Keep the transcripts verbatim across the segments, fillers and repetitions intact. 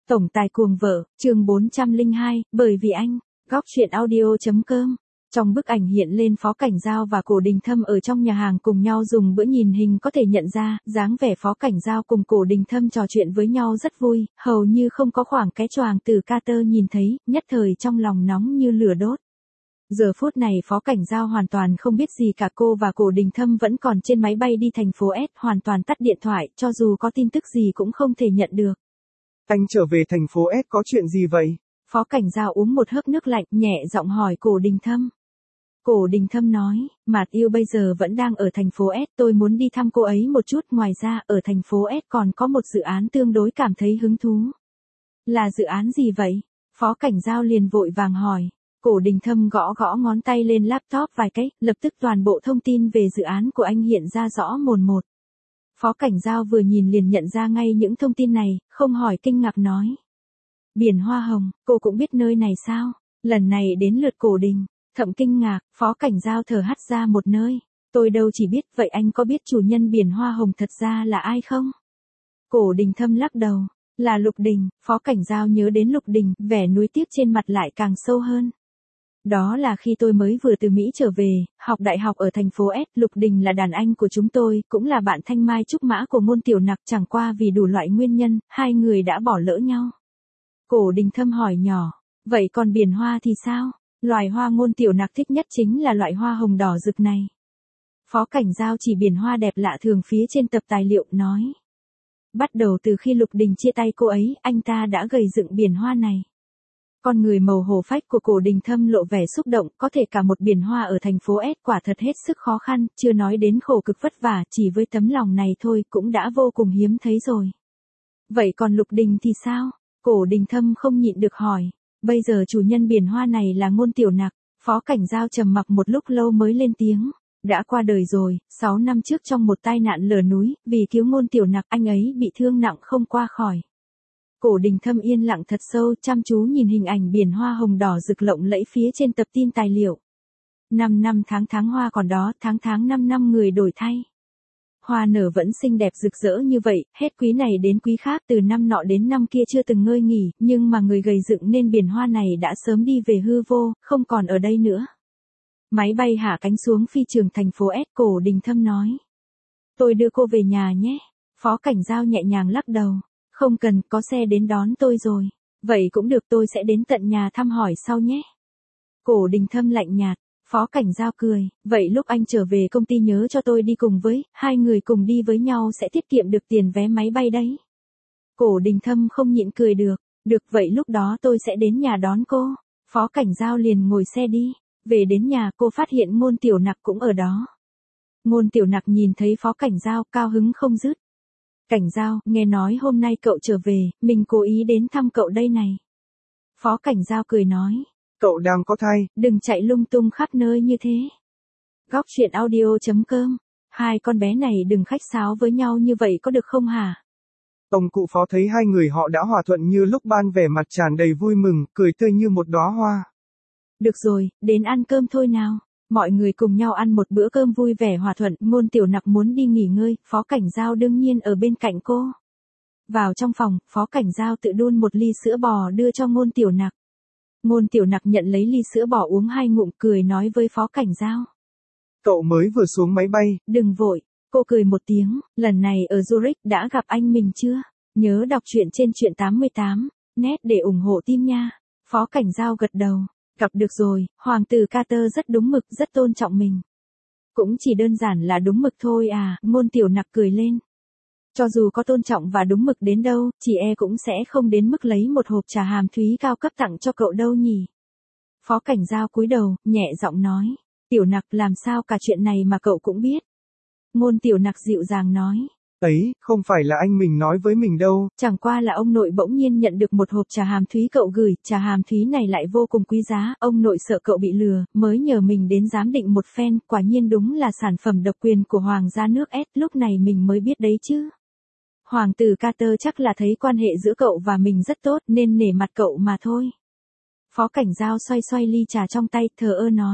Tổng tài cuồng vợ, chương bốn trăm lẻ hai, bởi vì anh, góc truyện audio.com. Trong bức ảnh hiện lên Phó Cảnh Dao và Cổ Đình Thâm ở trong nhà hàng cùng nhau dùng bữa, nhìn hình có thể nhận ra, dáng vẻ Phó Cảnh Dao cùng Cổ Đình Thâm trò chuyện với nhau rất vui, hầu như không có khoảng cái choàng từ Carter nhìn thấy, nhất thời trong lòng nóng như lửa đốt. Giờ phút này Phó Cảnh Dao hoàn toàn không biết gì cả, cô và Cổ Đình Thâm vẫn còn trên máy bay đi thành phố S, hoàn toàn tắt điện thoại, cho dù có tin tức gì cũng không thể nhận được. Anh trở về thành phố S có chuyện gì vậy? Phó Cảnh Dao uống một hớp nước lạnh, nhẹ giọng hỏi Cổ Đình Thâm. Cổ Đình Thâm nói, Mạt Yêu bây giờ vẫn đang ở thành phố S, tôi muốn đi thăm cô ấy một chút, ngoài ra, ở thành phố S còn có một dự án tương đối cảm thấy hứng thú. Là dự án gì vậy? Phó Cảnh Dao liền vội vàng hỏi. Cổ Đình Thâm gõ gõ ngón tay lên laptop vài cái, lập tức toàn bộ thông tin về dự án của anh hiện ra rõ mồn một. Phó Cảnh Dao vừa nhìn liền nhận ra ngay những thông tin này, không hỏi kinh ngạc nói. Biển Hoa Hồng, cô cũng biết nơi này sao? Lần này đến lượt Cổ Đình Thâm kinh ngạc, Phó Cảnh Dao thở hắt ra một nơi. Tôi đâu chỉ biết, vậy anh có biết chủ nhân Biển Hoa Hồng thật ra là ai không? Cổ Đình Thâm lắc đầu. Là Lục Đình. Phó Cảnh Dao nhớ đến Lục Đình, vẻ nuối tiếc trên mặt lại càng sâu hơn. Đó là khi tôi mới vừa từ Mỹ trở về, học đại học ở thành phố S, Lục Đình là đàn anh của chúng tôi, cũng là bạn thanh mai trúc mã của Ngôn Tiểu Nặc, chẳng qua vì đủ loại nguyên nhân, hai người đã bỏ lỡ nhau. Cổ Đình Thâm hỏi nhỏ, vậy còn biển hoa thì sao? Loài hoa Ngôn Tiểu Nặc thích nhất chính là loại hoa hồng đỏ rực này. Phó Cảnh Dao chỉ biển hoa đẹp lạ thường phía trên tập tài liệu, nói. Bắt đầu từ khi Lục Đình chia tay cô ấy, anh ta đã gầy dựng biển hoa này. Con người màu hổ phách của Cổ Đình Thâm lộ vẻ xúc động, có thể cả một biển hoa ở thành phố S quả thật hết sức khó khăn, chưa nói đến khổ cực vất vả, chỉ với tấm lòng này thôi cũng đã vô cùng hiếm thấy rồi. Vậy còn Lục Đình thì sao? Cổ Đình Thâm không nhịn được hỏi. Bây giờ chủ nhân biển hoa này là Ngôn Tiểu Nặc. Phó Cảnh Dao trầm mặc một lúc lâu mới lên tiếng. Đã qua đời rồi, sáu năm trước trong một tai nạn lở núi, vì cứu Ngôn Tiểu Nặc anh ấy bị thương nặng không qua khỏi. Cổ Đình Thâm yên lặng thật sâu, chăm chú nhìn hình ảnh biển hoa hồng đỏ rực lộng lẫy phía trên tập tin tài liệu. Năm năm tháng tháng hoa còn đó, tháng tháng năm năm người đổi thay. Hoa nở vẫn xinh đẹp rực rỡ như vậy, hết quý này đến quý khác, từ năm nọ đến năm kia chưa từng ngơi nghỉ, nhưng mà người gầy dựng nên biển hoa này đã sớm đi về hư vô, không còn ở đây nữa. Máy bay hạ cánh xuống phi trường thành phố S, Cổ Đình Thâm nói. Tôi đưa cô về nhà nhé. Phó Cảnh Dao nhẹ nhàng lắc đầu. Không cần, có xe đến đón tôi rồi. Vậy cũng được, tôi sẽ đến tận nhà thăm hỏi sau nhé. Cổ Đình Thâm lạnh nhạt. Phó Cảnh Dao cười. Vậy lúc anh trở về công ty nhớ cho tôi đi cùng với, hai người cùng đi với nhau sẽ tiết kiệm được tiền vé máy bay đấy. Cổ Đình Thâm không nhịn cười được. Được, vậy lúc đó tôi sẽ đến nhà đón cô. Phó Cảnh Dao liền ngồi xe đi. Về đến nhà cô phát hiện Ngôn Tiểu Nặc cũng ở đó. Ngôn Tiểu Nặc nhìn thấy Phó Cảnh Dao, cao hứng không dứt. Cảnh Dao, nghe nói hôm nay cậu trở về, mình cố ý đến thăm cậu đây này. Phó Cảnh Dao cười nói. Cậu đang có thai. Đừng chạy lung tung khắp nơi như thế. Góc truyện audio.com. Hai con bé này đừng khách sáo với nhau như vậy có được không hả? Ông cụ Phó thấy hai người họ đã hòa thuận như lúc ban, vẻ mặt tràn đầy vui mừng, cười tươi như một đóa hoa. Được rồi, đến ăn cơm thôi nào. Mọi người cùng nhau ăn một bữa cơm vui vẻ hòa thuận, Ngôn Tiểu Nặc muốn đi nghỉ ngơi, Phó Cảnh Dao đương nhiên ở bên cạnh cô. Vào trong phòng, Phó Cảnh Dao tự đun một ly sữa bò đưa cho Ngôn Tiểu Nặc. Ngôn Tiểu Nặc nhận lấy ly sữa bò uống hai ngụm, cười nói với Phó Cảnh Dao. Cậu mới vừa xuống máy bay. Đừng vội, cô cười một tiếng, lần này ở Zurich đã gặp anh mình chưa? Nhớ đọc truyện trên truyện tám mươi tám, net để ủng hộ team nha. Phó Cảnh Dao gật đầu. Gặp được rồi, Hoàng tử Carter rất đúng mực, rất tôn trọng mình. Cũng chỉ đơn giản là đúng mực thôi à, Ngôn Tiểu Nặc cười lên. Cho dù có tôn trọng và đúng mực đến đâu, chị e cũng sẽ không đến mức lấy một hộp trà hàm thúy cao cấp tặng cho cậu đâu nhỉ. Phó Cảnh Dao cúi đầu, nhẹ giọng nói. Tiểu Nặc, làm sao cả chuyện này mà cậu cũng biết. Ngôn Tiểu Nặc dịu dàng nói. Ấy, không phải là anh mình nói với mình đâu. Chẳng qua là ông nội bỗng nhiên nhận được một hộp trà hàm thúy cậu gửi, trà hàm thúy này lại vô cùng quý giá, ông nội sợ cậu bị lừa, mới nhờ mình đến giám định một phen, quả nhiên đúng là sản phẩm độc quyền của Hoàng gia nước S, lúc này mình mới biết đấy chứ. Hoàng tử Carter chắc là thấy quan hệ giữa cậu và mình rất tốt nên nể mặt cậu mà thôi. Phó Cảnh Dao xoay xoay ly trà trong tay, thờ ơ nói.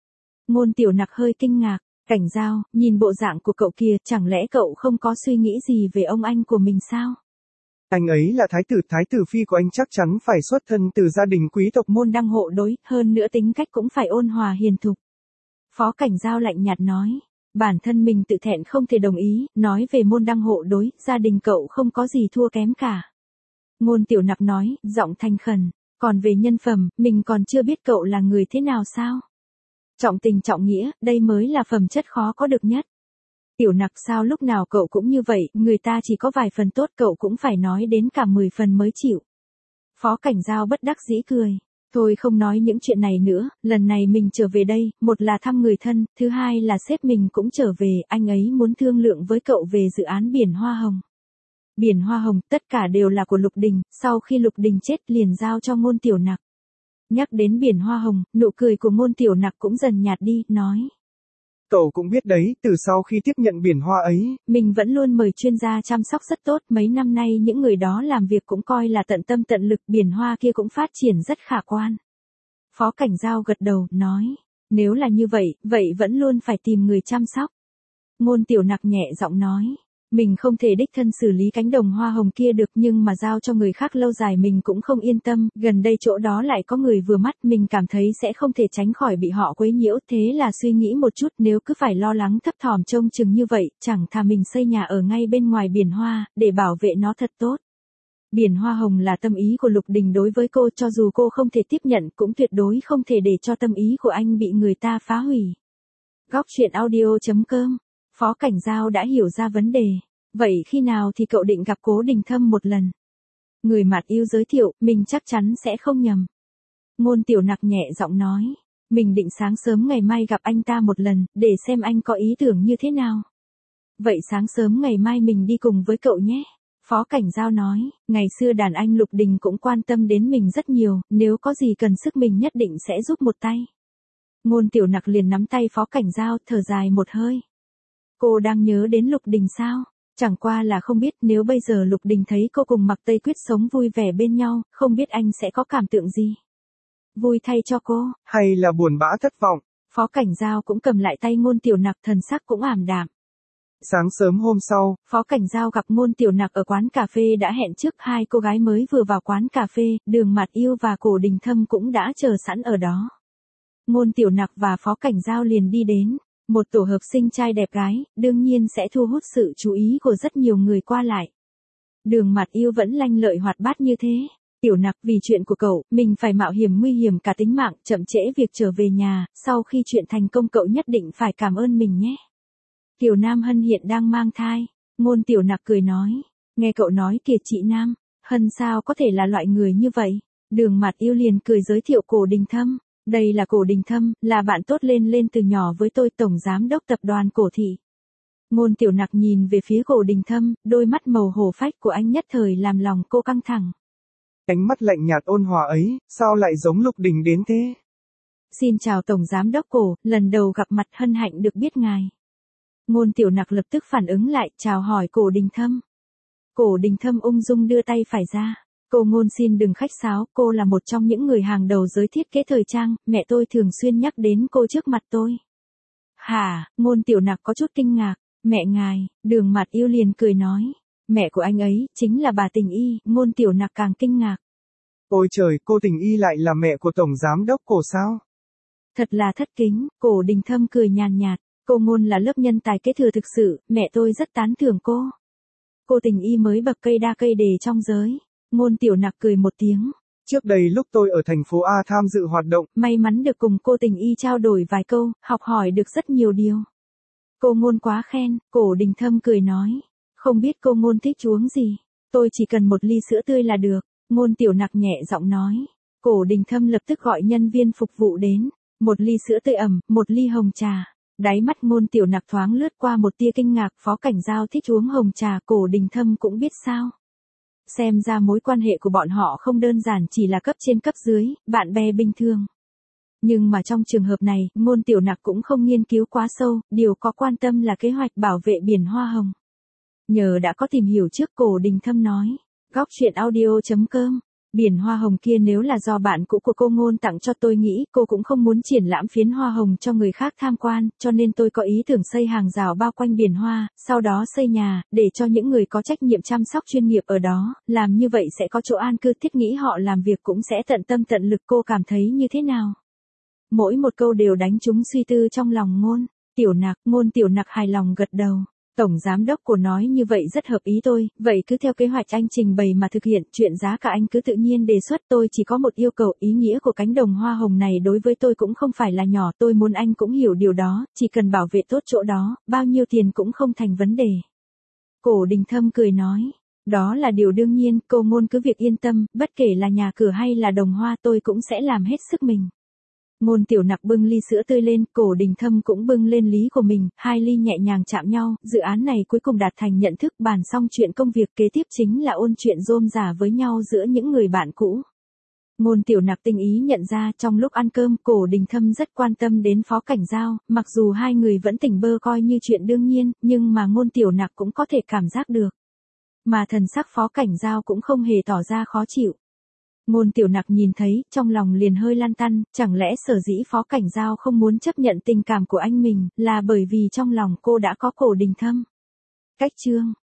Ngôn Tiểu Nặc hơi kinh ngạc. Cảnh Dao, nhìn bộ dạng của cậu kia, chẳng lẽ cậu không có suy nghĩ gì về ông anh của mình sao? Anh ấy là thái tử, thái tử phi của anh chắc chắn phải xuất thân từ gia đình quý tộc môn đăng hộ đối, hơn nữa tính cách cũng phải ôn hòa hiền thục. Phó Cảnh Giao lạnh nhạt nói, bản thân mình tự thẹn không thể đồng ý, nói về môn đăng hộ đối, gia đình cậu không có gì thua kém cả. Ngôn Tiểu Nặc nói, giọng thành khẩn, còn về nhân phẩm, mình còn chưa biết cậu là người thế nào sao? Trọng tình trọng nghĩa, đây mới là phẩm chất khó có được nhất. Tiểu Nặc sao lúc nào cậu cũng như vậy, người ta chỉ có vài phần tốt cậu cũng phải nói đến cả mười phần mới chịu. Phó Cảnh Giao bất đắc dĩ cười. Thôi không nói những chuyện này nữa, lần này mình trở về đây, một là thăm người thân, thứ hai là sếp mình cũng trở về, anh ấy muốn thương lượng với cậu về dự án biển Hoa Hồng. Biển Hoa Hồng, tất cả đều là của Lục Đình, sau khi Lục Đình chết liền giao cho Ngôn Tiểu Nặc. Nhắc đến biển Hoa Hồng, nụ cười của Ngôn Tiểu Nặc cũng dần nhạt đi, nói. Cậu cũng biết đấy, từ sau khi tiếp nhận biển hoa ấy, mình vẫn luôn mời chuyên gia chăm sóc rất tốt, mấy năm nay những người đó làm việc cũng coi là tận tâm tận lực, biển hoa kia cũng phát triển rất khả quan. Phó Cảnh Giao gật đầu, nói, nếu là như vậy, vậy vẫn luôn phải tìm người chăm sóc. Ngôn Tiểu Nặc nhẹ giọng nói, mình không thể đích thân xử lý cánh đồng hoa hồng kia được nhưng mà giao cho người khác lâu dài mình cũng không yên tâm, gần đây chỗ đó lại có người vừa mắt mình cảm thấy sẽ không thể tránh khỏi bị họ quấy nhiễu, thế là suy nghĩ một chút nếu cứ phải lo lắng thấp thỏm trông chừng như vậy, chẳng thà mình xây nhà ở ngay bên ngoài biển hoa, để bảo vệ nó thật tốt. Biển Hoa Hồng là tâm ý của Lục Đình đối với cô, cho dù cô không thể tiếp nhận cũng tuyệt đối không thể để cho tâm ý của anh bị người ta phá hủy. Góc truyện audio chấm com. Phó Cảnh Giao đã hiểu ra vấn đề. Vậy khi nào thì cậu định gặp Cố Đình Thâm một lần? Người Mạt Yêu giới thiệu, mình chắc chắn sẽ không nhầm. Ngôn Tiểu Nặc nhẹ giọng nói, mình định sáng sớm ngày mai gặp anh ta một lần, để xem anh có ý tưởng như thế nào. Vậy sáng sớm ngày mai mình đi cùng với cậu nhé. Phó Cảnh Giao nói, ngày xưa đàn anh Lục Đình cũng quan tâm đến mình rất nhiều, nếu có gì cần sức mình nhất định sẽ giúp một tay. Ngôn Tiểu Nặc liền nắm tay Phó Cảnh Giao, thở dài một hơi. Cô đang nhớ đến Lục Đình sao? Chẳng qua là không biết nếu bây giờ Lục Đình thấy cô cùng Mạc Tây Quyết sống vui vẻ bên nhau, không biết anh sẽ có cảm tưởng gì? Vui thay cho cô, hay là buồn bã thất vọng? Phó Cảnh Giao cũng cầm lại tay Ngôn Tiểu Nặc, thần sắc cũng ảm đạm. Sáng sớm hôm sau, Phó Cảnh Giao gặp Ngôn Tiểu Nặc ở quán cà phê đã hẹn trước, hai cô gái mới vừa vào quán cà phê, Đường Mạt Yêu và Cổ Đình Thâm cũng đã chờ sẵn ở đó. Ngôn Tiểu Nặc và Phó Cảnh Giao liền đi đến. Một tổ hợp sinh trai đẹp gái, đương nhiên sẽ thu hút sự chú ý của rất nhiều người qua lại. Đường Mạt Yêu vẫn lanh lợi hoạt bát như thế. Tiểu Nặc, vì chuyện của cậu, mình phải mạo hiểm nguy hiểm cả tính mạng, chậm trễ việc trở về nhà, sau khi chuyện thành công cậu nhất định phải cảm ơn mình nhé. Kiều Nam Hân hiện đang mang thai. Ngôn Tiểu Nặc cười nói, nghe cậu nói kìa chị Nam, Hân sao có thể là loại người như vậy. Đường Mạt Yêu liền cười giới thiệu Cổ Đình Thâm. Đây là Cổ Đình Thâm, là bạn tốt lên lên từ nhỏ với tôi, tổng giám đốc tập đoàn Cổ Thị. Ngôn Tiểu Nặc nhìn về phía Cổ Đình Thâm, đôi mắt màu hổ phách của anh nhất thời làm lòng cô căng thẳng. Ánh mắt lạnh nhạt ôn hòa ấy, sao lại giống Lục Đình đến thế? Xin chào tổng giám đốc Cổ, lần đầu gặp mặt, hân hạnh được biết ngài. Ngôn Tiểu Nặc lập tức phản ứng lại, chào hỏi Cổ Đình Thâm. Cổ Đình Thâm ung dung đưa tay phải ra. Cô Ngôn xin đừng khách sáo, cô là một trong những người hàng đầu giới thiết kế thời trang, mẹ tôi thường xuyên nhắc đến cô trước mặt tôi. Hả, Ngôn Tiểu Nặc có chút kinh ngạc, mẹ ngài, Đường Mạt Yêu liền cười nói, mẹ của anh ấy, chính là bà Tình Y, Ngôn Tiểu Nặc càng kinh ngạc. Ôi trời, cô Tình Y lại là mẹ của tổng giám đốc Cổ sao? Thật là thất kính, Cổ Đình Thâm cười nhàn nhạt, cô Ngôn là lớp nhân tài kế thừa thực sự, mẹ tôi rất tán thưởng cô. Cô Tình Y mới bậc cây đa cây đề trong giới. Ngôn Tiểu Nặc cười một tiếng. Trước đây lúc tôi ở thành phố A tham dự hoạt động, may mắn được cùng cô Tình Y trao đổi vài câu, học hỏi được rất nhiều điều. Cô Ngôn quá khen, Cổ Đình Thâm cười nói. Không biết cô Ngôn thích uống gì? Tôi chỉ cần một ly sữa tươi là được. Ngôn Tiểu Nặc nhẹ giọng nói. Cổ Đình Thâm lập tức gọi nhân viên phục vụ đến. Một ly sữa tươi ẩm, một ly hồng trà. Đáy mắt Ngôn Tiểu Nặc thoáng lướt qua một tia kinh ngạc, Phó Cảnh Giao thích uống hồng trà, Cổ Đình Thâm cũng biết sao. Xem ra mối quan hệ của bọn họ không đơn giản chỉ là cấp trên cấp dưới, bạn bè bình thường. Nhưng mà trong trường hợp này, Ngôn Tiểu Nặc cũng không nghiên cứu quá sâu, điều có quan tâm là kế hoạch bảo vệ biển Hoa Hồng. Nhờ đã có tìm hiểu trước, Cổ Đình Thâm nói. Góc truyện audio chấm com Biển hoa hồng kia nếu là do bạn cũ của cô Ngôn tặng cho tôi nghĩ cô cũng không muốn triển lãm phiến hoa hồng cho người khác tham quan, cho nên tôi có ý tưởng xây hàng rào bao quanh biển hoa, sau đó xây nhà, để cho những người có trách nhiệm chăm sóc chuyên nghiệp ở đó, làm như vậy sẽ có chỗ an cư, thiết nghĩ họ làm việc cũng sẽ tận tâm tận lực. Cô cảm thấy như thế nào? Mỗi một câu đều đánh trúng suy tư trong lòng Ngôn Tiểu Nặc. Ngôn Tiểu Nặc hài lòng gật đầu. Tổng giám đốc của nói như vậy rất hợp ý tôi, vậy cứ theo kế hoạch anh trình bày mà thực hiện, chuyện giá cả anh cứ tự nhiên đề xuất, tôi chỉ có một yêu cầu, ý nghĩa của cánh đồng hoa hồng này đối với tôi cũng không phải là nhỏ, tôi muốn anh cũng hiểu điều đó, chỉ cần bảo vệ tốt chỗ đó, bao nhiêu tiền cũng không thành vấn đề. Cổ Đình Thâm cười nói, đó là điều đương nhiên, cô Ngôn cứ việc yên tâm, bất kể là nhà cửa hay là đồng hoa tôi cũng sẽ làm hết sức mình. Ngôn Tiểu Nặc bưng ly sữa tươi lên, Cổ Đình Thâm cũng bưng lên lý của mình, hai ly nhẹ nhàng chạm nhau, dự án này cuối cùng đạt thành nhận thức, bàn xong chuyện công việc kế tiếp chính là ôn chuyện rôm rả với nhau giữa những người bạn cũ. Ngôn Tiểu Nặc tinh ý nhận ra trong lúc ăn cơm, Cổ Đình Thâm rất quan tâm đến Phó Cảnh Giao, mặc dù hai người vẫn tỉnh bơ coi như chuyện đương nhiên, nhưng mà Ngôn Tiểu Nặc cũng có thể cảm giác được. Mà thần sắc Phó Cảnh Giao cũng không hề tỏ ra khó chịu. Ngôn Tiểu Nặc nhìn thấy, trong lòng liền hơi lăn tăn, chẳng lẽ sở dĩ Phó Cảnh Giao không muốn chấp nhận tình cảm của anh mình, là bởi vì trong lòng cô đã có Cổ Đình Thâm. Cách chương